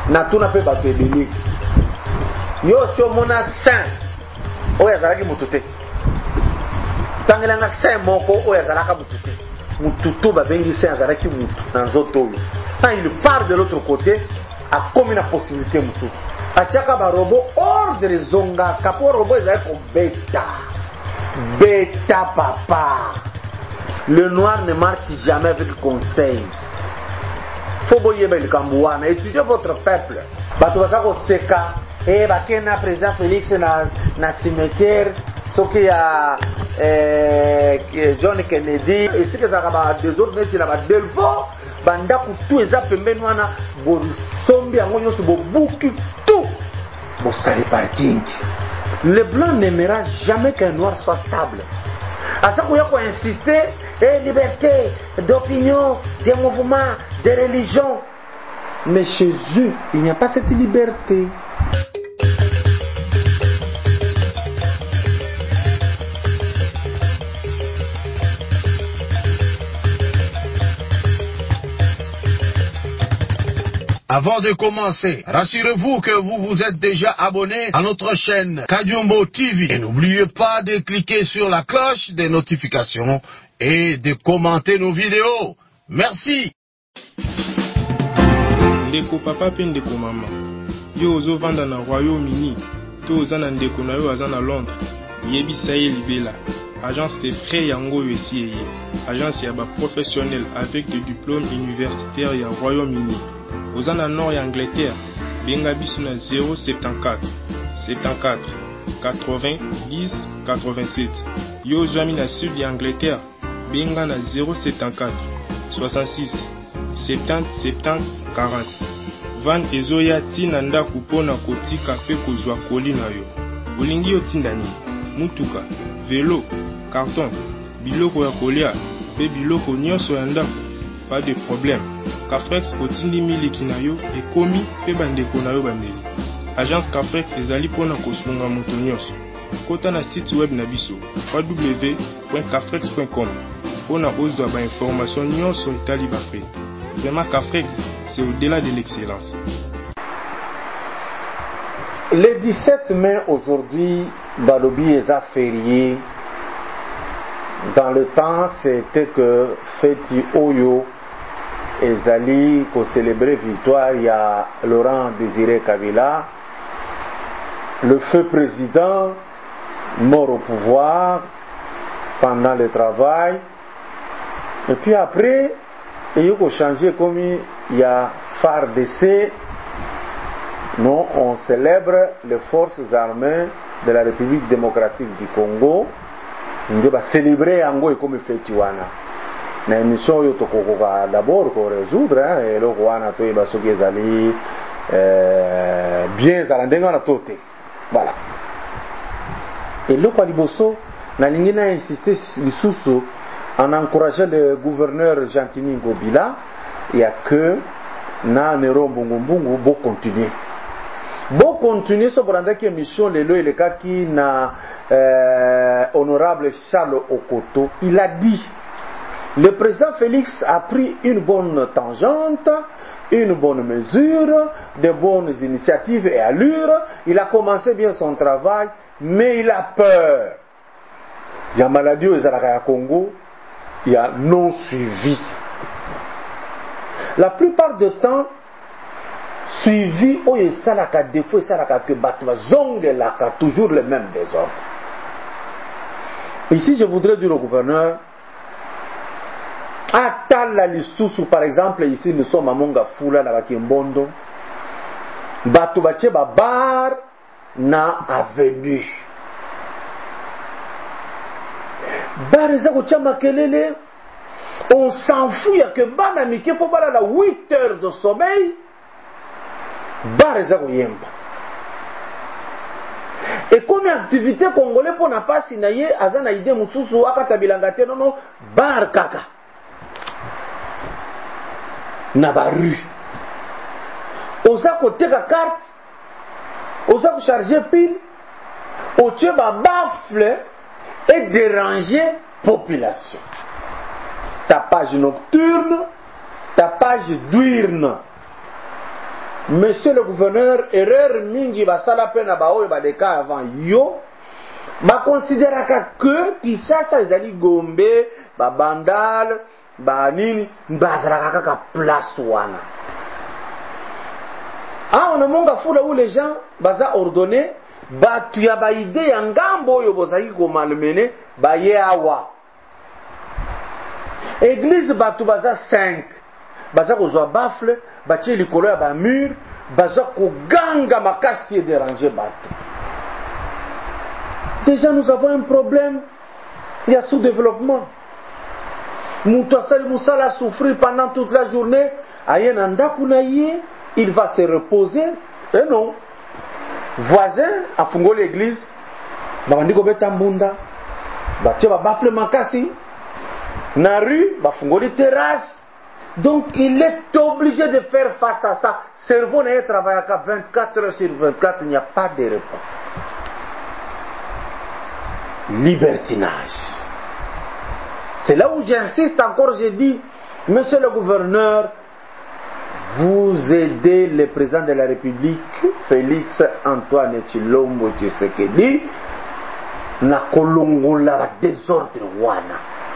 na tuna pe bato ebele yo si omona saint oyo azalaki mutu te tangelanga saint moko oyo azalaka mutu te mutu to babengi saint azalaki mutu na nzoto oyo quand il part de l'autre côté akomi na possibilité mosusu atiaka barobo ordre ezongaka po robo ezalaki kobeta beta papa. Le noir ne marche jamais avec conseil. Faut boyeba le kambouana, étudiez votre peuple. Bato baza ko seka bakena président Félix na cimetière soki ya John Kennedy esika ezalaka ba désordre neti na ba delvo bandako tu eza pembeni wana bosombi yango nyonso bobuki tout bosali parti. Le blanc n'aimera jamais qu'un noir soit stable. À ça qu'on y a insister, liberté d'opinion, des mouvements, des religions. Mais chez eux, il n'y a pas cette liberté. Avant de commencer, rassurez-vous que vous vous êtes déjà abonné à notre chaîne Kadiombo TV. Et n'oubliez pas de cliquer sur la cloche des notifications et de commenter nos vidéos. Merci. Ndeko papa pe ndeko mama. Yo ozo vanda na Royaume-Uni. To oza na ndeko na yo aza na Londres. Yebisa ye libela. Agence de frais yango esi eye. Agence ya ba professionnel avec des diplômes universitaires ya Royaume-Uni. Oza na nord ya Angleterre, benga biso na 074 74 80 10 87. Yo ozwami na sud ya Angleterre, benga na 074 66 70 70 40. Van ezoya tina ndako mpona kotika pe kozwa koli na yo. Olingi yo tinda nini? Mutuka, velo, carton, biloko ya kolia pe biloko nyonso ya ndako. Pas de problème. Cafrex otindi miliki na yo ekomi pe bandeko na yo bandeli. Agence Cafrex ezali pona kosunga moto nyonso. Kota na site web na biso www.cafrex.com pona ozwa ba information nyonso etali ba frais. Vraiment Cafrex, c'est au-delà de l'excellence. Le 17 mai aujourd'hui, balobi eza férié. Dans le temps, c'était que feti oyo ezali ko célébrer victoire ya Laurent Désiré Kabila, le feu président mort au pouvoir pendant le travail. Et puis après il y a changé comme il y a FARDC. Non, on célèbre les forces armées de la République démocratique du Congo. On va célébrer yango comme feti wana. Na émission oyo tokokoka d'abord ko résoudre eloko wana toyeba soki ezali bien ezala ndenge wana to te. Voilà. Eloko ya liboso nalingi na insister lisusu en encourageant le gouverneur Gentini Ngobila ya que na Nero Mbungu bo continuer. Bo continuer so brandaki émission lelo elekaki na honorable Charles Okoto. Il a dit le président Félix a pris une bonne tangente, une bonne mesure, de bonnes initiatives et allures. Il a commencé bien son travail, mais il a peur. Il y a maladie au Congo, il y a non suivi. La plupart du temps, suivi, où il y a des défauts, il y a que batma zongue toujours le même désordre. Ici, je voudrais dire au gouverneur, atala lisusu par exemple ici nous sommes à Mongafula na Bakimbondo bato batie ba bar na avenue bar eza ko tia makelele on s'en fout ya que bana mike faut bala la 8 heures de sommeil bar eza ko yemba et comme activité congolais pour na pasi na ye azana idée mususu akatabilanga te non bar kaka na ba rue oza koteka carte oza ko charger pile otie ba bafle et déranger population. Tapage nocturne, tapage diurne. monsieur le gouverneur, erreur mingi basala pe na baoyo badeka avant yo, bakonsideraka que Kinshasa ezali Gombe, babandal, banini, bazalaka kaka place wana. Ah, on a monga fula où les gens baza ordonné, batu ya ba idée ya ngambo oyo bozaki ko malmené, ba ye awa. Église batu baza 5. Baza ko zwa bafle, batie likolo ya ba mur, baza ko ganga makasi et déranger batu. Déjà nous avons un problème. Il y a sous-développement. Moutouassali Moussala a souffert pendant toute la journée. Ayen andakounaye, il va se reposer. Et non. Voisin, a fungo l'église. Babandiko betambunda. Batie bafle makasi. Na rue, bafungo les terrasses. Donc il est obligé de faire face à ça. Cerveau n'est travaillé qu'à 24 heures sur 24, il n'y a pas de repas. Libertinage. C'est là où j'insiste encore, j'ai dit, monsieur le gouverneur, vous aidez le président de la République, Félix Antoine Tshilombo Tshisekedi, na kolongola désordre wana.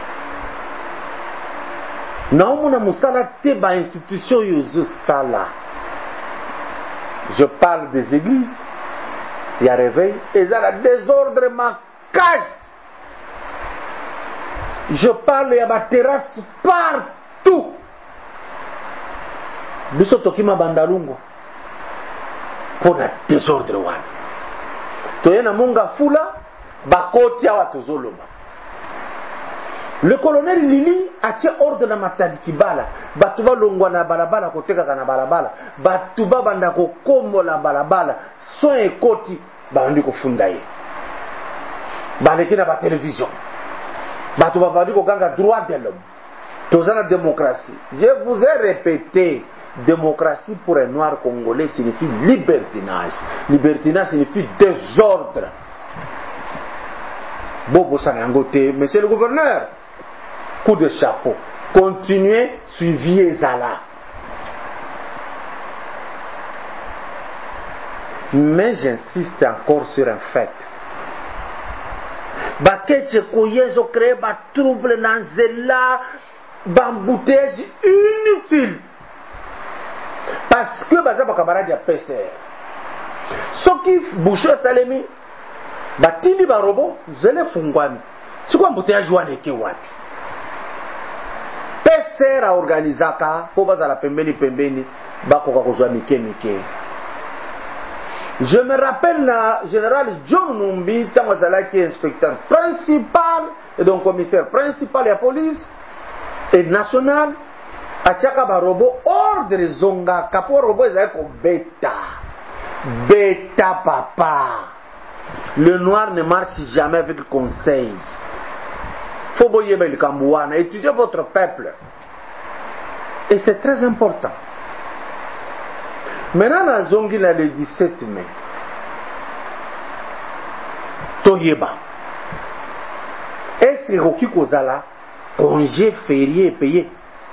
Naomona musala te ba institution yozo sala. Je parle des églises, il y a réveil, et ça a désordre ma casse. Je parle, il y a ma terrasse partout. Biso tokima bandalungo pour la désordre wana. Toyena monga fula bakoti awa tozoloba. Le colonel Lili a tia ordre na matadi kibala. Batuba longwa na balabala koteka kana balabala. Batuba banda ko kombo la balabala. Soin ekoti bandi ko fundaye. Baleki na ba télévision. Batuba bandi ko ganga droit de l'homme. Tozana démocratie. Je vous ai répété, démocratie pour un noir congolais signifie libertinage. Libertinage signifie désordre. Bobo Sanangote, monsieur le gouverneur, coup de chapeau. Continuez, suiviez Zala. Mais j'insiste encore sur un fait. Baketche koyezo créé ba trouble dans Zela, bambouteage inutile. Parce que baza ba camarade ya PCR. Soki Boucher Salemi batini ba robot zele fungwani. Sikwa embouteillage wane ke wapi? PCR a organizaka po bazala pembeni bakoka kozwa mike. Je me rappelle le général John Numbi, qui est inspecteur principal et donc commissaire principal de la police et national, a tchaka ba robot ordre zonga kapo robot ezako bêta papa. Le noir ne marche jamais avec le conseil. Faut boyer le Kambouana, étudiez votre peuple. Et c'est très important. Maintenant, la zongi le 17 mai. Toyeba. Est-ce que Roki Kozala, congé férié payé?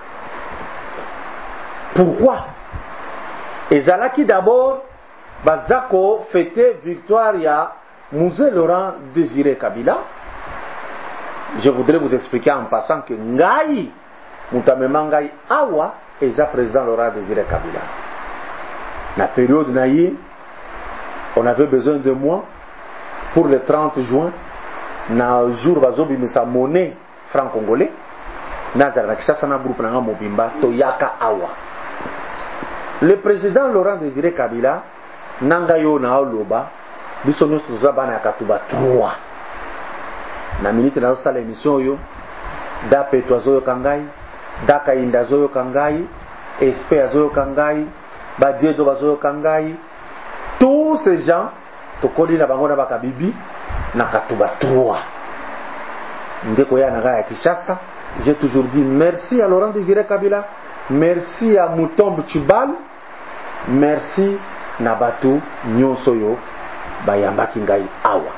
Pourquoi? Et Zala qui d'abord, Bazako fêtait victoire ya Mouzé Laurent Désiré Kabila. Je voudrais vous expliquer en passant que Ngaï, Moutamema Ngaï Awa, est le président Laurent Désiré Kabila. La période naïe, on avait besoin de moi pour le 30 juin. Na jour bazobi misa monnaie franc congolais. Na zara kishasa na groupe na mobimba toyaka awa. Le président Laurent Désiré Kabila nanga yo na oloba biso nyonso zabana yakatuba 3. Na minute na sala émission yo da petwazo yo kangai, da kainda zo yo kangai, espé zo yo kangai. Badiedo bazoyo kangai, tous ces gens tokoli na bango na bakabibi na katuba 3. Ndeko ya naga ya Kinshasa, j'ai toujours dit merci à Laurent Désiré Kabila, merci à Moutombo Tshibal, merci na batu nyonso yo bayambaki ngai awa.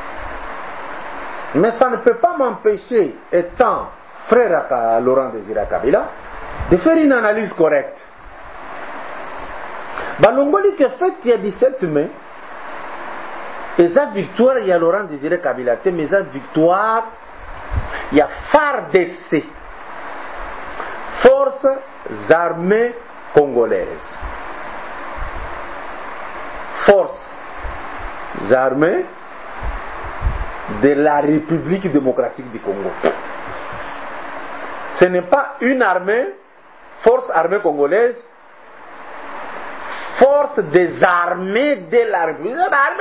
Mais ça ne peut pas m'empêcher, étant frère à Laurent Désiré Kabila, de faire une analyse correcte. balongoli que fait il y a 17 mai et sa victoire il y a Laurent Désiré Kabila mais sa victoire il y a FARDC, Forces armées congolaises, Forces armées de la République démocratique du Congo. Ce n'est pas une armée, Force armée congolaise, Force des armées de la République.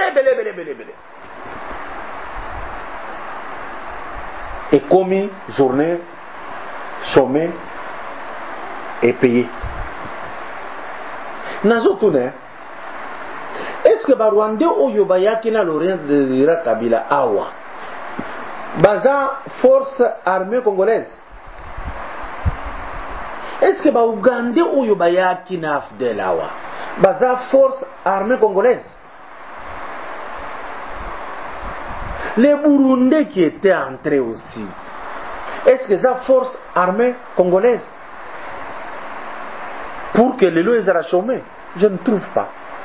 Et commis, journée, chômé et payé. Nazotune, est-ce que Barwande Oyo Bayaki na Laurent Désiré Kabila Awa Baza Force armée congolaise? Est-ce que Ougandais Oyo Bayaki na Afdel Awa Baza Force armée congolaise? Les Burundais qui étaient entrés aussi, est-ce que ça force armée congolaise? Pour que les lois soient chômés? Je ne trouve pas.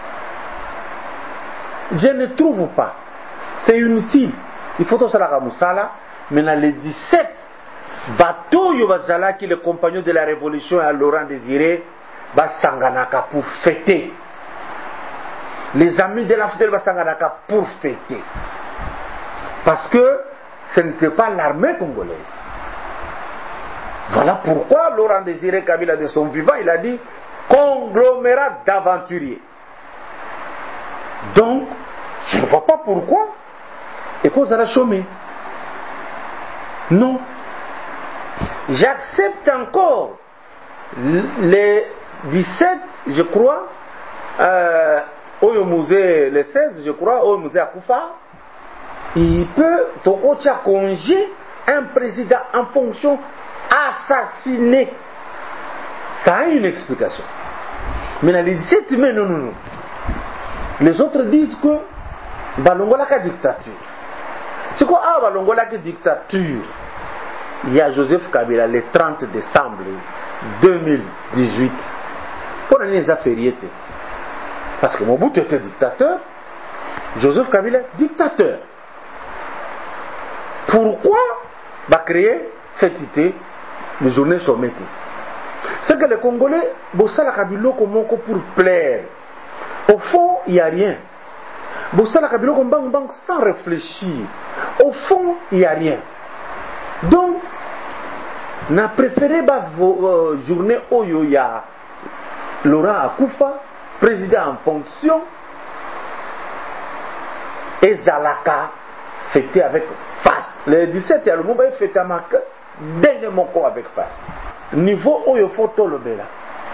Je ne trouve pas. C'est inutile. Il faut tout ça la Moussala. Maintenant, les 17 bateaux Yobazala qui les compagnons de la révolution à Laurent Désiré, Basanganaka pour fêter. Les amis de la fête Basanganaka pour fêter. Parce que ce n'était pas l'armée congolaise. Voilà pourquoi Laurent Désiré Kabila de son vivant, il a dit conglomérat d'aventuriers. Donc, je ne vois pas pourquoi. Et cause à la chômée. Non. J'accepte encore les 17, je crois, au musée, les 16, je crois, au musée Akoufa. Il peut, au congé, un président en fonction assassiné. Ça a une explication. Mais dans les 17 mai, non. Les autres disent que Balongola ka dictature. C'est quoi Balongola ka dictature? Il y a Joseph Kabila le 30 décembre 2018. Pour les affaires, parce que Mobutu était dictateur, Joseph Kabila dictateur. Pourquoi créer fêtité les journées chômées? C'est que les Congolais bossent la Kabila pour plaire. Au fond, il n'y a rien. Bossent la Kabila sans réfléchir. Au fond, il n'y a rien. Donc, on a préféré vos journées où il y a Laurent Akoufa, président en fonction, et Zalaka fêté avec Fast. Le 17, il y a le moment fêté à Maka, dernier moko avec Fast. Niveau où il faut tout le béla.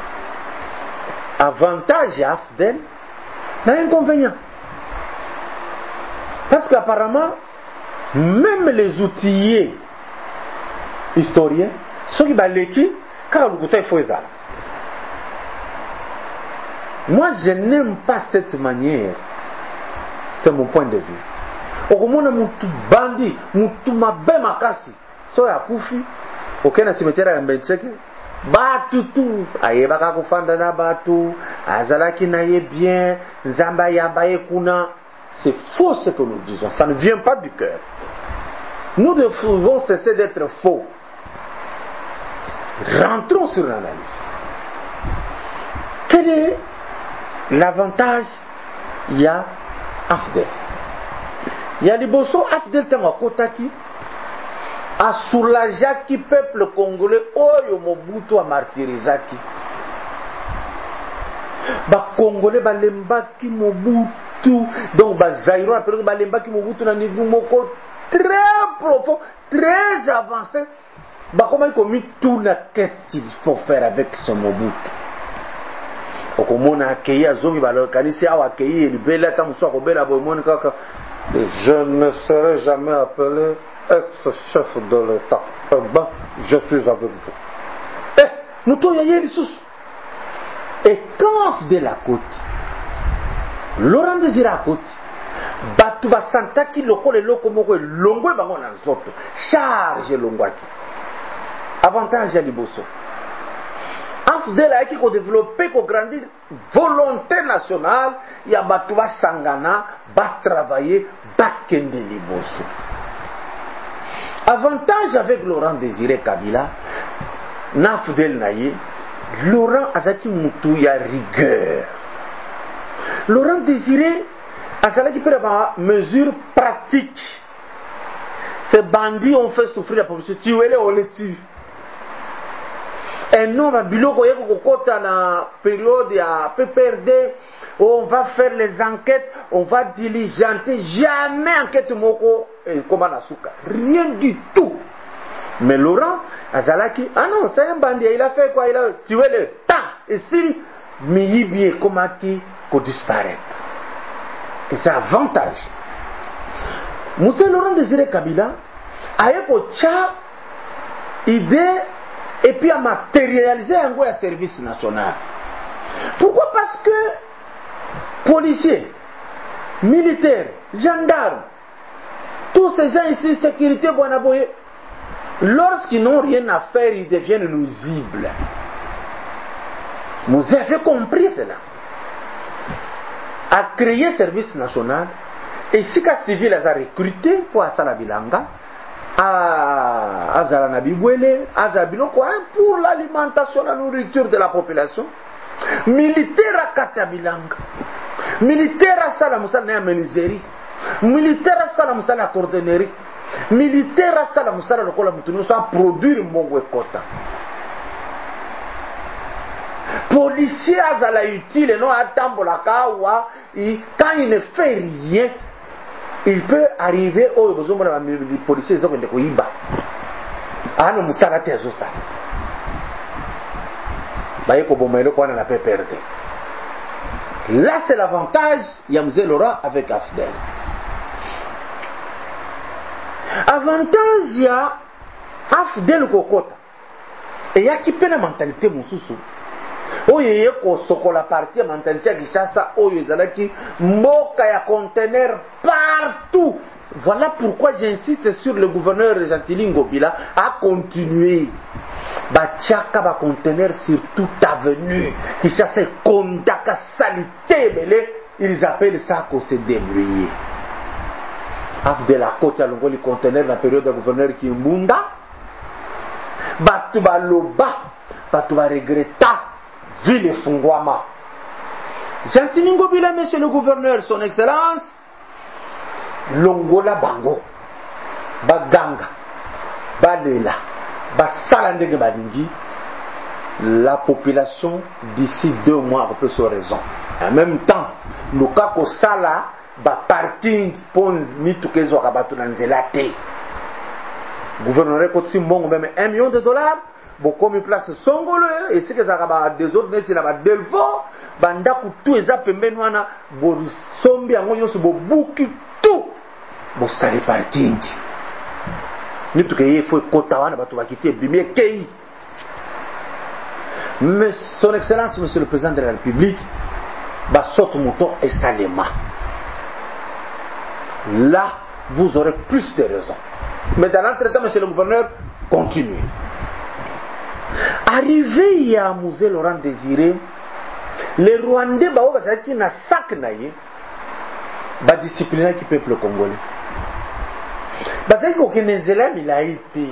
Avantage à Afden, n'a inconvénient. Parce qu'apparemment, même les outillés historiens, ceux qui balèquent, car le goûter il faut les avoir. Moi, je n'aime pas cette manière. C'est mon point de vue. Okomona mutu bandi, mutu mabe makasi. So ya kufi, okena cimetière ya Mbetseke, batu tu, ayebaka kufanda na batu, azalaki na ye bien, nzamba yamba ye kuna. C'est faux ce que nous disons, ça ne vient pas du cœur. Nous devons cesser d'être faux. Rentrons sur l'analyse. Quel est l'avantage? Il y a Afdel. Il y a des bossons Afdel Tangakotaki a soulagé qui peuple congolais oyo Mobutu a martyrisaki. Ba congolais ba lembaki Mobutu donc ba Zaïro après ba lembaki Mobutu na niveau moko très profond, très avancé. Bah comment il commis tout la qu'est-ce qu'il faut faire avec ce Mobutu? Okomona accueilli azongi balokani awa accueilli libela tamuso akobela bomoni kaka. Je ne serai jamais appelé ex-chef de l'État. Je suis avec vous. Nous tous y sous. Et quand de la côte, Laurent Désiré à côte, batu basantaki loko le loko moko longwe bango na nzoto charge longwaki. Avantage ya liboso. AFDEL a développé, qu'on grandit volonté nationale, il y a Batouba Sangana, va travailler, va kende liboso. Avantage avec Laurent Désiré Kabila, Nafdel Naye, Laurent Azaki Moutou, il y a rigueur. Laurent Désiré, Azaki peut avoir mesure pratique. Ces bandits ont fait souffrir la population. Tuez-les, on les tue. Un homme à Biloko, dans la période à PPRD, on va faire les enquêtes, on va diligenter. Jamais enquête Moko et Komanasuka. Rien du tout. Mais Laurent Azalaki, ah non, c'est un bandit, il a fait quoi? Il a tué le temps. Et si Miyibi Komaki pour disparaître. Et c'est avantage. Moussa Laurent Désiré Kabila a eu idée et puis à matérialiser un goût à service national. Pourquoi? Parce que policiers, militaires, gendarmes, tous ces gens ici, sécurité, Bonaboye, lorsqu'ils n'ont rien à faire, ils deviennent nuisibles. Vous avez compris cela. À créer service national, et si les civils les a recrutés pour Asala Bilanga, à Azala Bibwele, à Zabiloko, pour l'alimentation, la nourriture de la population, militaire à Katabilanga, militaire à Salamoussana à Menizeri, militaire à Salamoussana à Cordonnerie, militaire à Salamoussana à Kola Moutouni, soit produire Mongwe Kota. Policier Azala utile, non à Tambolakawa, quand il ne fait rien, il peut arriver au policiers qui ont été coïba. Ah non, Moussa l'a tezo ça. Là, c'est l'avantage, il y a Moussa Laurent avec AFDEL. Avantage, il y a AFDEL Kokota. Et il y a qui peut la mentalité Moussoussou. Oye ko sokola parti ya mentalité ya Kinshasa oyo ezalaki mboka ya conteneur partout. Voilà pourquoi j'insiste sur le gouverneur Gentili Ngobila à continuer. Batiaka ba conteneur sur toute avenue. Kinshasa kondaka salité belé, ils appellent ça qu'on se débrouiller. Af de la côte ya longoli conteneur na période de gouverneur Kimbunda. Batu ba loba, batu ba regretta. Ville Fungwama. Gentili Ngobila, monsieur le gouverneur, son excellence, Longola Bango, Baganga, Balela, Basalandege Balingi, la population d'ici 2 mois a peu son raison. En même temps, le cas que ça là, parking pour mitukezo kabatu nanzelate. Gouverneur Kotsi Mbongo même $1 million. Beaucoup de place Songolo et c'est que ça va des autres nets là bas Delvo banda kutu eza pembeni wana bo sombi yango nyonso bo buki tout bo sali parking ni to keye faut kota wana bato bakiti bimie kei. Mais son excellence monsieur le président de la République ba soto moto et salema. Là vous aurez plus de raisons. Mais dans l'entretemps monsieur le gouverneur continuez. Arrivé à Moussa Laurent Désiré, les Rwandais qui na sac naïe, ba discipliner qui peuple congolais. Parce que aucun élève il a été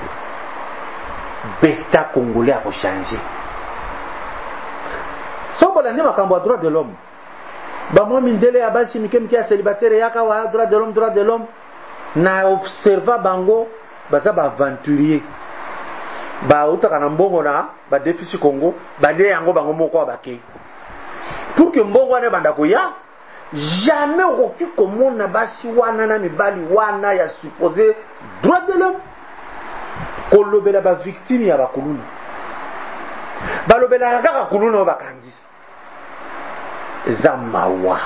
bêta congolais a changer. Sauf que l'année makambo a droit de l'homme. Ba moi mindele abasi mikem qui a célibataire yaka wa droit de l'homme na observa bango baza ba aventurier. Ba utaka na mbongo na ba déficit Congo ba le yango bango moko abake pour que mbongo ane banda koya jamais okoki komona basi wana na mibali wana ya supposé droit de l'homme kolobela ba victime ya bakuluna balobela kaka kuluna bakanzi zamawa.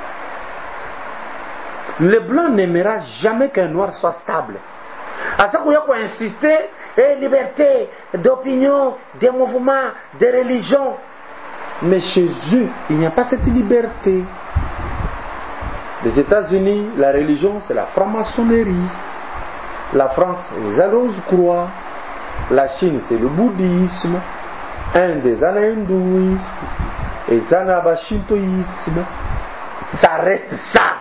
Le blanc n'aimera jamais qu'un noir soit stable. À ça qu'on y a pour inciter liberté d'opinion, des mouvements, des religions. Mais chez eux, il n'y a pas cette liberté. Les États-Unis, la religion, c'est la franc-maçonnerie. La France, c'est les Rose-Croix. La Chine, c'est le bouddhisme. Inde eza na hindouisme, eza na bashintoïsme, ça reste ça.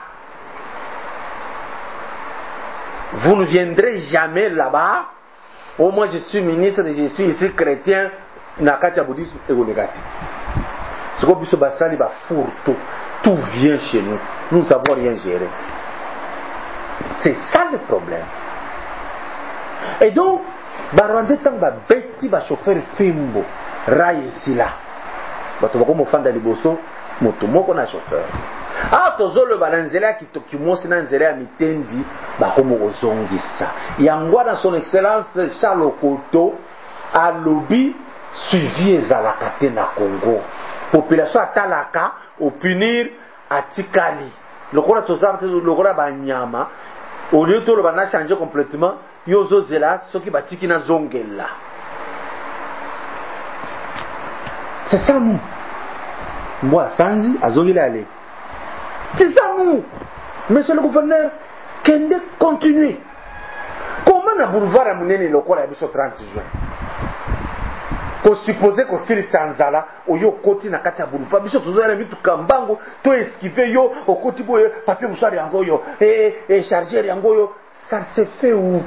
Vous ne viendrez jamais là-bas. Oh, moi je suis ministre, je suis ici chrétien, nakati ya bouddhisme et onegati. C'est comme biso basali ba fourto, tout vient chez nous. Nous ne savons rien gérer. C'est ça le problème. Et donc, barwande tant ba beti ba chauffeur fimbo, raye sila. Bato bako mofanda liboso, moto moko na chauffeur. Ah, tozolo balanzela kitokimosi na nzela ya mitendi bakomo kozongisa. Yangwa na son excellence Charles Okoto alobi suivi ezalaka te na Congo. Population atalaka au punir atikali. Lokola tozarte lokola banyama au lieu de le bana changer complètement yozo zela soki batiki na zongela. C'est ça nous. Moi sanzi azongela ale. C'est ça nous. Monsieur le gouverneur, kende continuer. Comment na boulevard à munene lokola biso 30 juin? Ko supposer ko sili sanzala oyo koti na kati ya boulevard biso tozala bitu kambango to esquiver yo okoti boye papier mouchoir yango yo et chargeur yango yo, ça se fait où?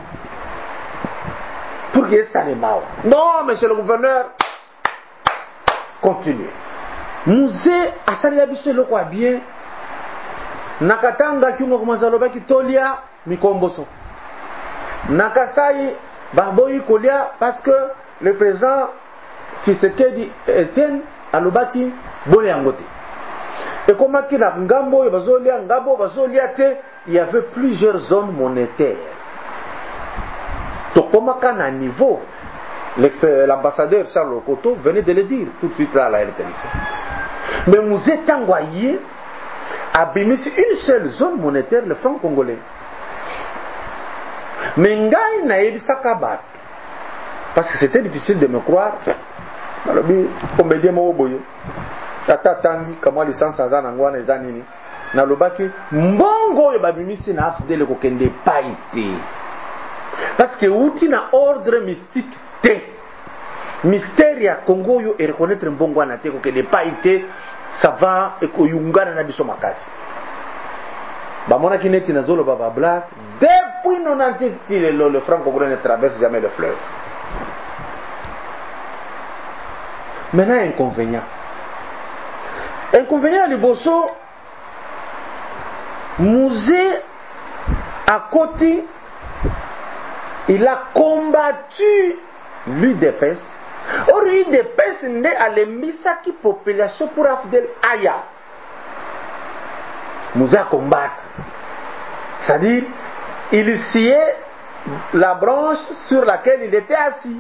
Pour que ça ne marche. Non, monsieur le gouverneur, continuez. Musée asali ya biso loko bien. Nakatanga kiungo kumazaloba kitolia mikomboso. Nakasai baboyi kolia parce que le président Tshisekedi Etienne alobaki bole yangote. Et comme qui na ngambo bazolia ngabo bazolia te, il y avait plusieurs zones monétaires. Donc comme à niveau l'ambassadeur Charles Okoto venait de le dire tout de suite là à la RTL. Mais vous êtes envoyé abimisi une seule zone monétaire, le franc congolais. Mais ngai na yebisaka bato parce que c'était difficile de me croire. Nalobi comédien mo boye tata tangi kama licence azana ngwana ezanini nalobaki mbongo oyo babimisi na afdele kokende paite parce que uti na ordre mystique te mystère ya Congo yo et reconnaître mbongo wana te kokende paite ça va ekoyungana na biso makasi bamona kineti na zolo baba black depuis 98 le franc congolais ne traverse jamais le fleuve. Maintenant, inconvénient. Inconvénient, le bosso, musée à côté, il a combattu l'UDPS. Or, l'UDPS n'est à l'embissaki population pour Afdel Aya. Musée à combattre. C'est-à-dire, il sciait la branche sur laquelle il était assis.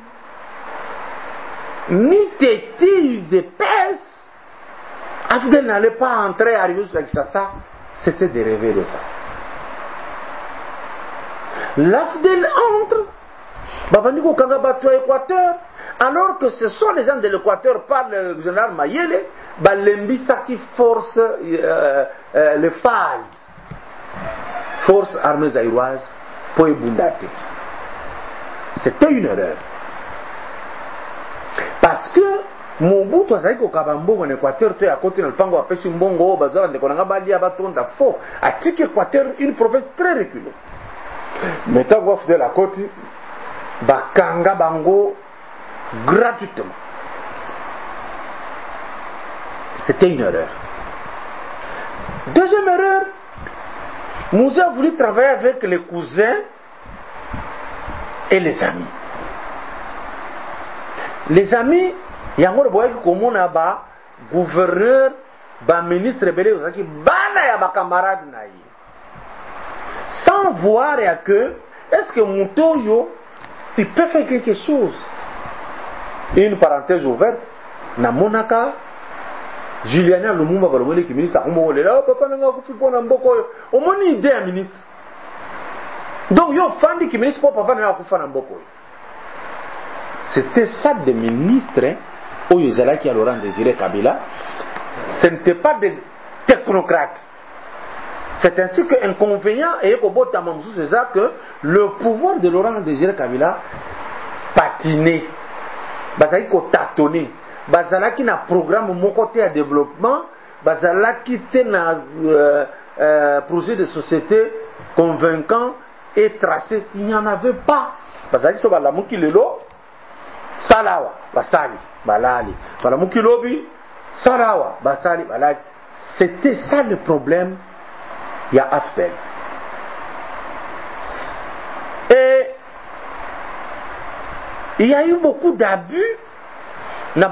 Ni tétis de pèse, Afdel n'allait pas entrer à Rius Kinshasa, cessait de rêver de ça. L'Afdel entre, Babandiko Kangabato Équateur, alors que ce sont les gens de l'Équateur par le général Mayele, Balembisa qui force les phases, force armée zaïroise pour Ebundate. C'était une erreur. Parce que Mobutu azali ko kabambongo na Équateur te à côté na pango apesi mbongo bazala ndeko na balia batonda faux atiki Équateur une province très reculée. Meta go de la côte bakanga bango gratuitement. C'était une erreur. Deuxième erreur, Moussa a voulu travailler avec les cousins et les amis. Les amis, yango boyaki komona ba gouverneur, ba ministre belé ozaki bana ya ba camarade na ye. Sans voir ya que est-ce que Mutoyo il peut faire quelque chose. Une parenthèse ouverte, na monaka Juliana Lumumba balobeli ki ministre akomole la papa nanga kufi pona mboko yo. Omoni idée ya ministre. Donc yo fandi ki ministre papa nanga kufa na mboko yo. C'était ça des ministres au Yozalaki à Laurent Désiré Kabila. Ce n'était pas des technocrates. C'est ainsi que inconvénient et c'est ça que le pouvoir de Laurent Désiré Kabila patinait. Bazaki ko tâtonner. bazalaki na programme moko te ya développement, bazalaki te na projet de société convaincant et tracé. Il n'y en avait pas. Bazalaki so balamuki lelo salawa basali balali, balamuki lobi salawa basali balali. C'était ça le problème. Il y a AFDEL. Et il y a eu beaucoup d'abus. Et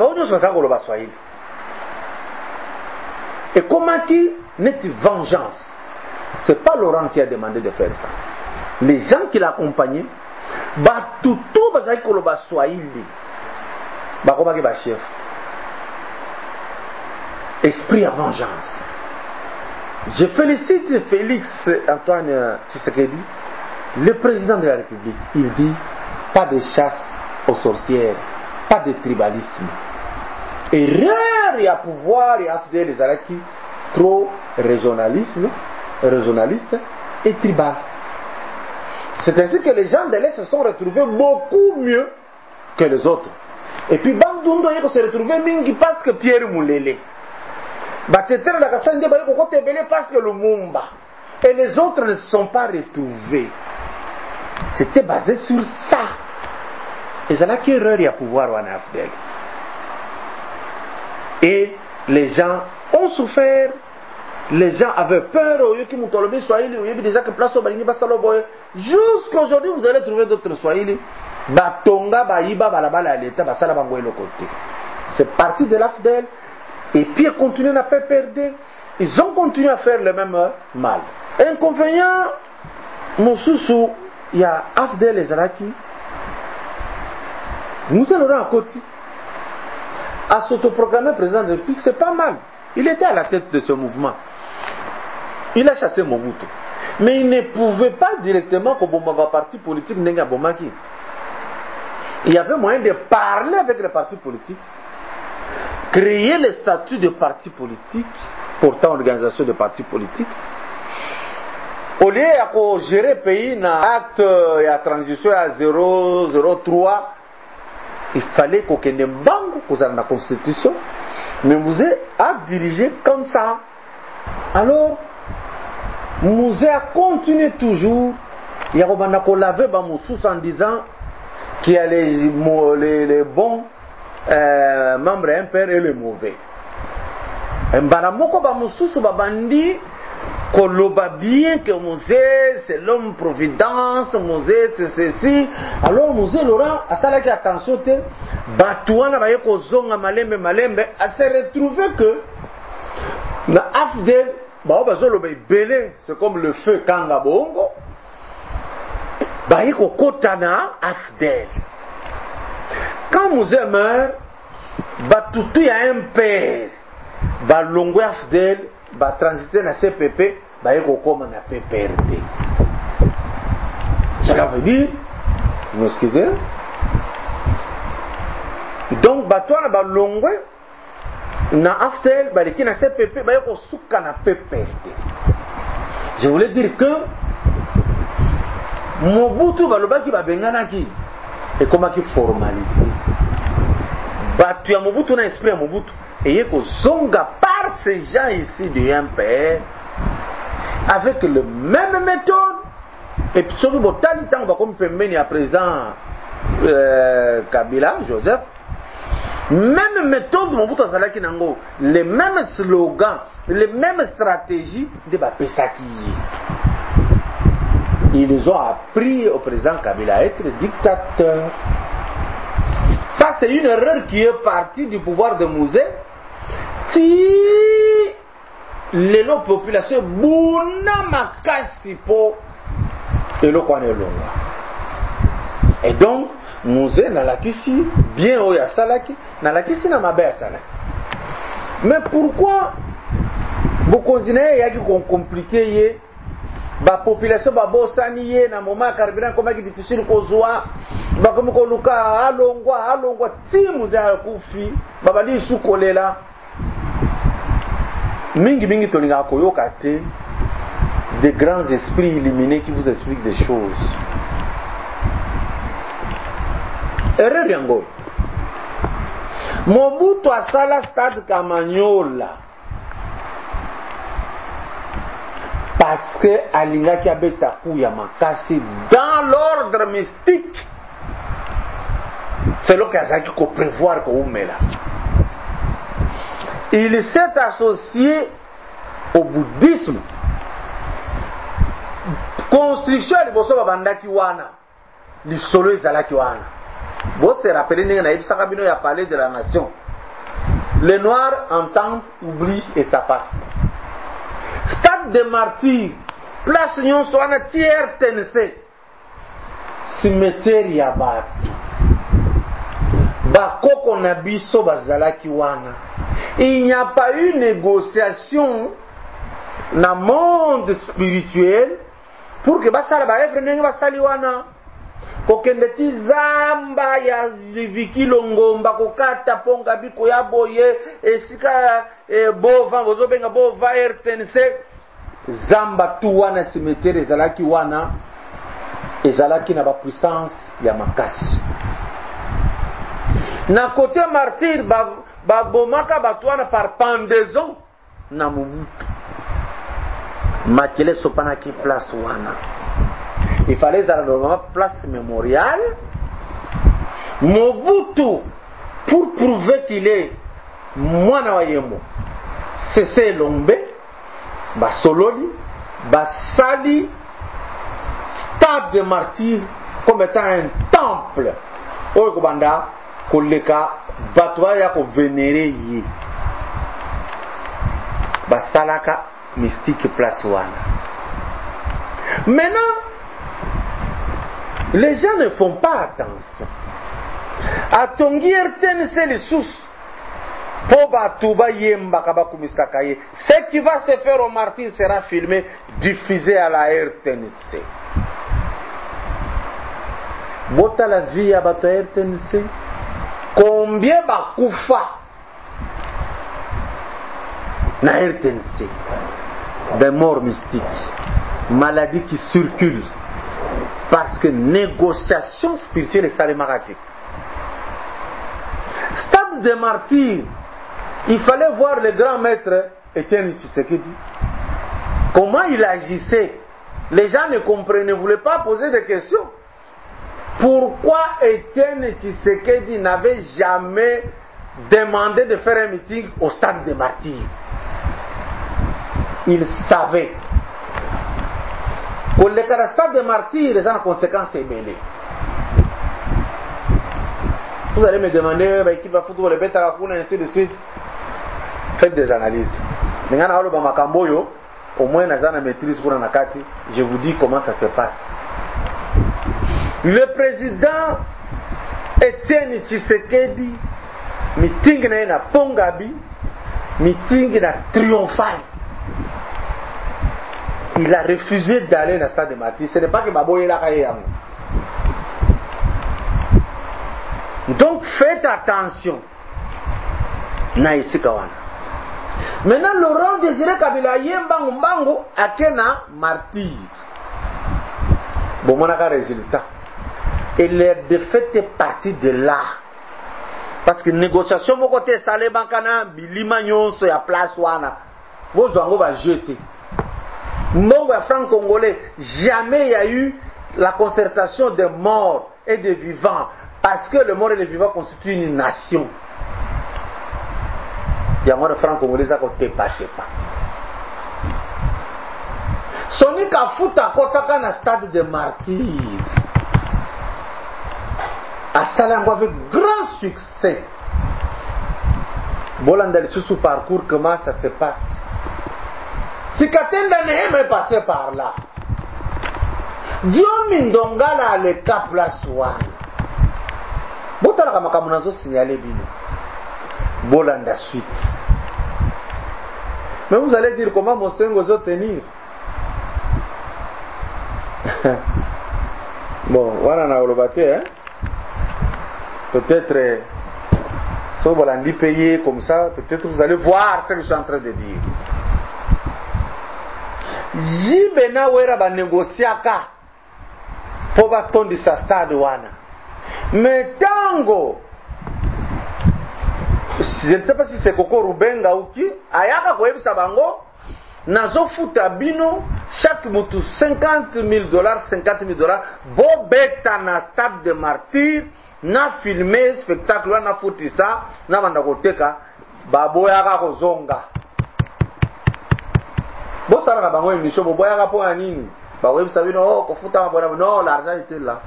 comment qui n'est vengeance? C'est pas Laurent qui a demandé de faire ça. Les gens qui l'accompagnaient, tout bazaki koloba Swahili. Bakobaki ba chef. Esprit à vengeance. Je félicite Félix Antoine Tshisekedi, le président de la République. Il dit pas de chasse aux sorcières, pas de tribalisme. Erreur, il y a pouvoir, il y a les Araki, trop régionaliste et tribal. C'est ainsi que les gens de l'Est se sont retrouvés beaucoup mieux que les autres. Et puis Bandungo se retrouvait mingi parce que Pierre Moulele. Parce que le Mumba. Et les autres ne se sont pas retrouvés. C'était basé sur ça. Et c'est là qu'il y a pouvoir en AFDEL. Et les gens ont souffert. Les gens avaient peur. Jusqu'aujourd'hui, vous allez trouver d'autres Swahili. C'est parti de l'AFDEL. Et puis ils continuent à pas perdre. Ils ont continué à faire le même mal. Inconvénient, Moussoussou, il y a AFDEL et Zalaki. Nous allons à côté. À s'autoproclamer président de la République, c'est pas mal. Il était à la tête de ce mouvement. Il a chassé Mobutu. Mais il ne pouvait pas directement Kobomba parti politique Nenga Bomaki. Il y avait moyen de parler avec les partis politiques, créer le statut de parti politique, pourtant organisation de parti politique. Au lieu de gérer le pays dans l'acte et la transition à 003, il fallait qu'on ait une banque, qu'on ait la constitution, mais vous a dirigé comme ça. Alors, Mouzé a continué toujours. Il y a qu'on lavait Bamoussous en disant qu'il y a les bons membres impairs et les mauvais. Mbaramoko Bamoussous Babandi, Koloba bien que Mouzé c'est l'homme providence, Mouzé c'est ceci. Alors Mouzé Laurent a ça là qui attention te Batouana baye ko zonga malembe a se retrouvé que na AFDEL c'est comme le feu Kanga Bongo. Baye ko kotana AFDEL. Quand Mouzé meurt, Batoutou y a un père. Balongo AFDEL, ba transiter na CPP, baye ko koma na PPRD. Cela veut dire, vous excusez. Donc batouana balongo na AFDEL, baleki na CPP, baye ko suka na PPRD. Je voulais dire que Mobutu balobaki babenganaki et komaki formalité. Batu ya Mobutu na esprit ya Mobutu et ko zonga par ces gens ici du MPR avec le même méthode. Et puis sur le botani tant va comme pembeni à président Kabila Joseph, même méthode Mobutu azalaki nango, les mêmes slogans, les mêmes stratégies de Bapesaki. Ils ont appris au président Kabila à être dictateur. Ça, c'est une erreur qui est partie du pouvoir de Mouzé. Si les populations bouna makasi po elo kwane longa. Et donc Mouzé na lakisi bien oya salaki na lakisi na mabe salaki. Mais pourquoi bokozina yaki compliqué ye ba population ba bosani ye na moment carburant comme qui difficile kozwa ba comme ko luka alongwa ti Mouzé akufi baba di sukolela mingi tolinga koyoka te des grands esprits illuminés qui vous expliquent des choses. Erreur yango Mobutu asala stade Kamanyola parce que alingaki abeta kuya makasi dans l'ordre mystique. C'est là qu'il faut prévoir qu'on met là. Il s'est associé au bouddhisme. Construction de boso babandaki wana. Lisolo ezalaki wana. Vous se rappelez il a parlé de la nation. Les Noirs entendent, oublient et ça passe. Stade de martyrs, place nyonso wana TRTNC. Cimetière ya batu. Bakoko na biso bazalaki wana. Il n'y a pas eu négociation dans le monde spirituel pour que basala ba evre ndenge basali wana. Kokende ti zamba ya Viki Longomba kokata ponga biko ya boye esika bova bozobenga bova RTNC zamba tu wana cimetière ezalaki wana ezalaki na ba puissance ya makasi. Na côté martyr ba bomaka batwana par pendaison na Mobutu. Makele sopana ki place wana. Il fallait une place mémoriale. Mobutu, pour prouver qu'il est Mwana Wayemo, c'est Lombe, Basololi, Basali, stade de martyrs comme étant un temple. Oyokobanda, Koleka, Batwaya ko vénérer yi. Basalaka, mystique place wana. Maintenant, les gens ne font pas attention. A tongi RTNC les sous. Ce qui va se faire au martyr sera filmé, diffusé à la RTNC. Bota la vie à bato RTNC. Combien bakoufa na RTNC? Des morts mystiques, maladies qui circulent. Parce que négociation spirituelle est salémaratique. Stade des martyrs, il fallait voir le grand maître Étienne Tshisekedi. Comment il agissait. Les gens ne comprenaient, ne voulaient pas poser de questions. Pourquoi Étienne Tshisekedi n'avait jamais demandé de faire un meeting au stade des martyrs? Il savait. Pour le stade des martyrs, les gens en conséquence ébélés. Vous allez me demander qui va foutre le bêta et ainsi de suite. Faites des analyses. Au moins, la maîtrise pour Nakati. Je vous dis comment ça se passe. Le président Étienne Tshisekedi, meeting na Pongabi, meeting na Triomphal. Il a refusé d'aller dans le stade de martyrs. Ce n'est pas que Baboye l'a caillé. Donc faites attention. Maintenant, Laurent Désiré Kabila Yembango Mbango Akena martyr. Bon, mon résultat. Et les défaites est partie de là. Parce que négociation, mon côté, Salé Bankana, Bilima Nyonso, ya place wana. Vos zango va jeter. Mbongo ya franc congolais, jamais il y a eu la concertation des morts et des vivants. Parce que le mort et le vivant constituent une nation. Il y a mort de franc congolais, ça ne dépasse pas. Sonic a foutu à Kotaka dans le stade de martyrs. À Salango avec grand succès. Bolanda sous parcours, comment ça se passe? Si Katenda n'est même passé par là. Dieu Mindongala le cap la soie. Botala kama kamunazo signaler bino. Bolanda suite. Mais vous allez dire comment Mosengo zo tenir. Bon, voilà na olobate hein. Peut-être si vous l'avez payé comme ça, peut-être vous allez voir ce que je suis en train de dire. Jibena wera ba négociaka pour battre sa stade wana. Mais tango je ne sais pas si c'est Koko Rubenga ou qui, ayaka koyebisa bango nazo futa bino chaque mutu $50,000, $50,000 bo beta na stade de martyr na filmer spectacle na futisa na banda koteka baboyaka kozonga bo sala na bango émission boyaka po ya nini ba webisa bino oh kofuta mabona non l'argent était là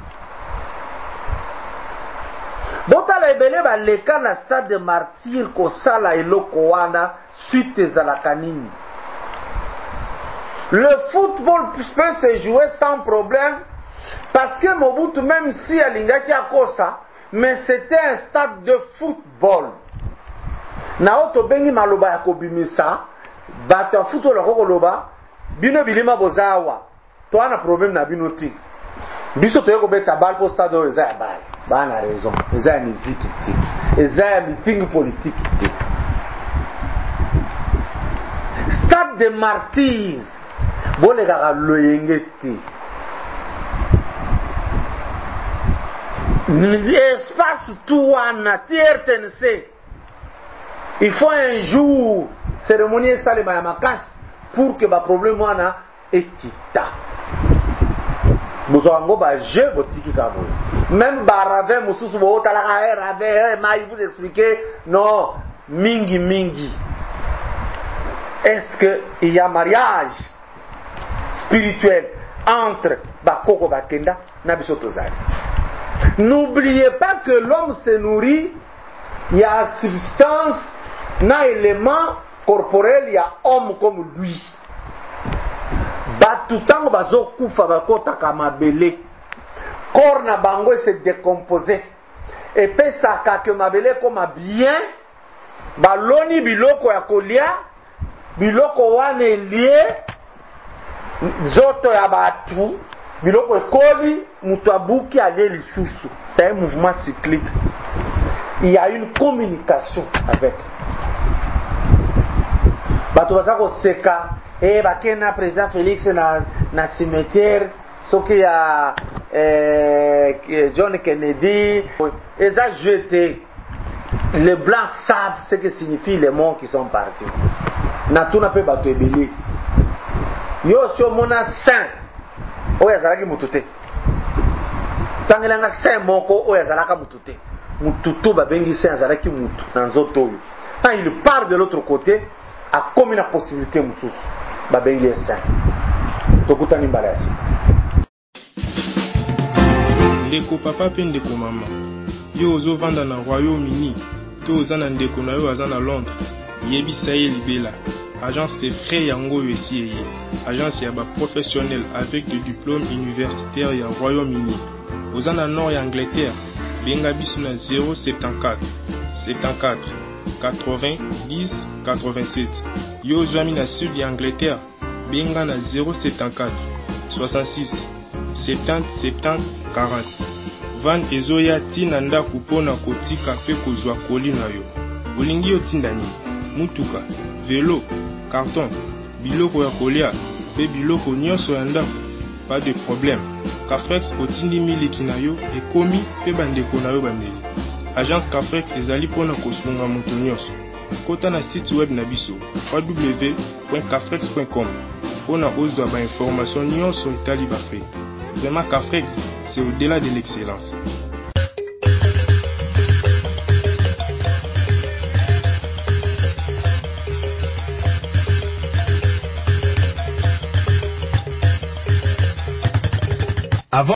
botala ebele baleka na stade de martyr kosala eloko wana suite ezalaka nini. Le football peut se jouer sans problème parce que Mobutu, même si alingaki akosa, mais c'était un stade de football. Na oto bengi maloba ya kobimisa, bato ya football ya loba, bino bilima bozawa, to ana problème na bino ti. Biso to yeko beta bal po stade o eza ya bal. Ba na raison, eza ya miziki ti. Eza ya meeting politique ti. Stade de martyr. Bolega loyengeti espace touana TRTNC il faut un jour cérémonie salema ya makasi pour que ba problème wana ekita bozoango ba je botiki kabo même ba rave mususu bo talaka rave mai vous expliquer non mingi est-ce que il y a mariage spirituel entre Bakoko Bakenda na biso tozali. N'oubliez pas que l'homme se nourrit, il y a substance, na élément corporel, il y a homme comme lui. Batutango bazo kufa bakota kamabele. Corps na bango se décomposé. Et pesa ka ke mabele comme bien, baloni biloko ya kolia, biloko wane lié zoto ya batu biloko ekoli mutu abuki ale lisusu. C'est un mouvement cyclique. Il y a une communication avec bato baza koseka bakena président Félix na cimetière soki ya John Kennedy eza jeté. Les blancs savent ce que signifie les morts qui sont partis. Na tuna pe bato ebele yo sio mona saint oya zalaki mutute tangelanga saint moko oya zalaka mutute mututu babengi saint zalaki mutu na nzoto oyo quand il part de l'autre côté a comme une possibilité mususu babengi saint tokutani mbala ya sika ndeko papa pe ndeko mama yo ozovanda na Royaume-Uni to oza na ndeko na yo aza na Londres yebisa ye libela agence de frais yango esi agence ya ba professionnel avec des diplômes universitaires ya Royaume-Uni oza na nord ya Angleterre benga biso na 074 74 80 10 87 yo ozwami na sud ya Angleterre benga na 074 66 70 70 40 van ezoya tina ndako mpona kotika pe kozwa koli na yo olingi yo tinda nini mutuka vélo carton biloko ya kolia pe biloko nyonso ya ndako pas de problème Cafrex otindi miliki na yo ekomi pe bandeko na yo bameli agence Cafrex ezali mpona kosunga moto nyonso kota na site web na biso www.cafrex.com mpona ozwa ba information nyonso etali bafrais vraiment Cafrex c'est au-delà de l'excellence.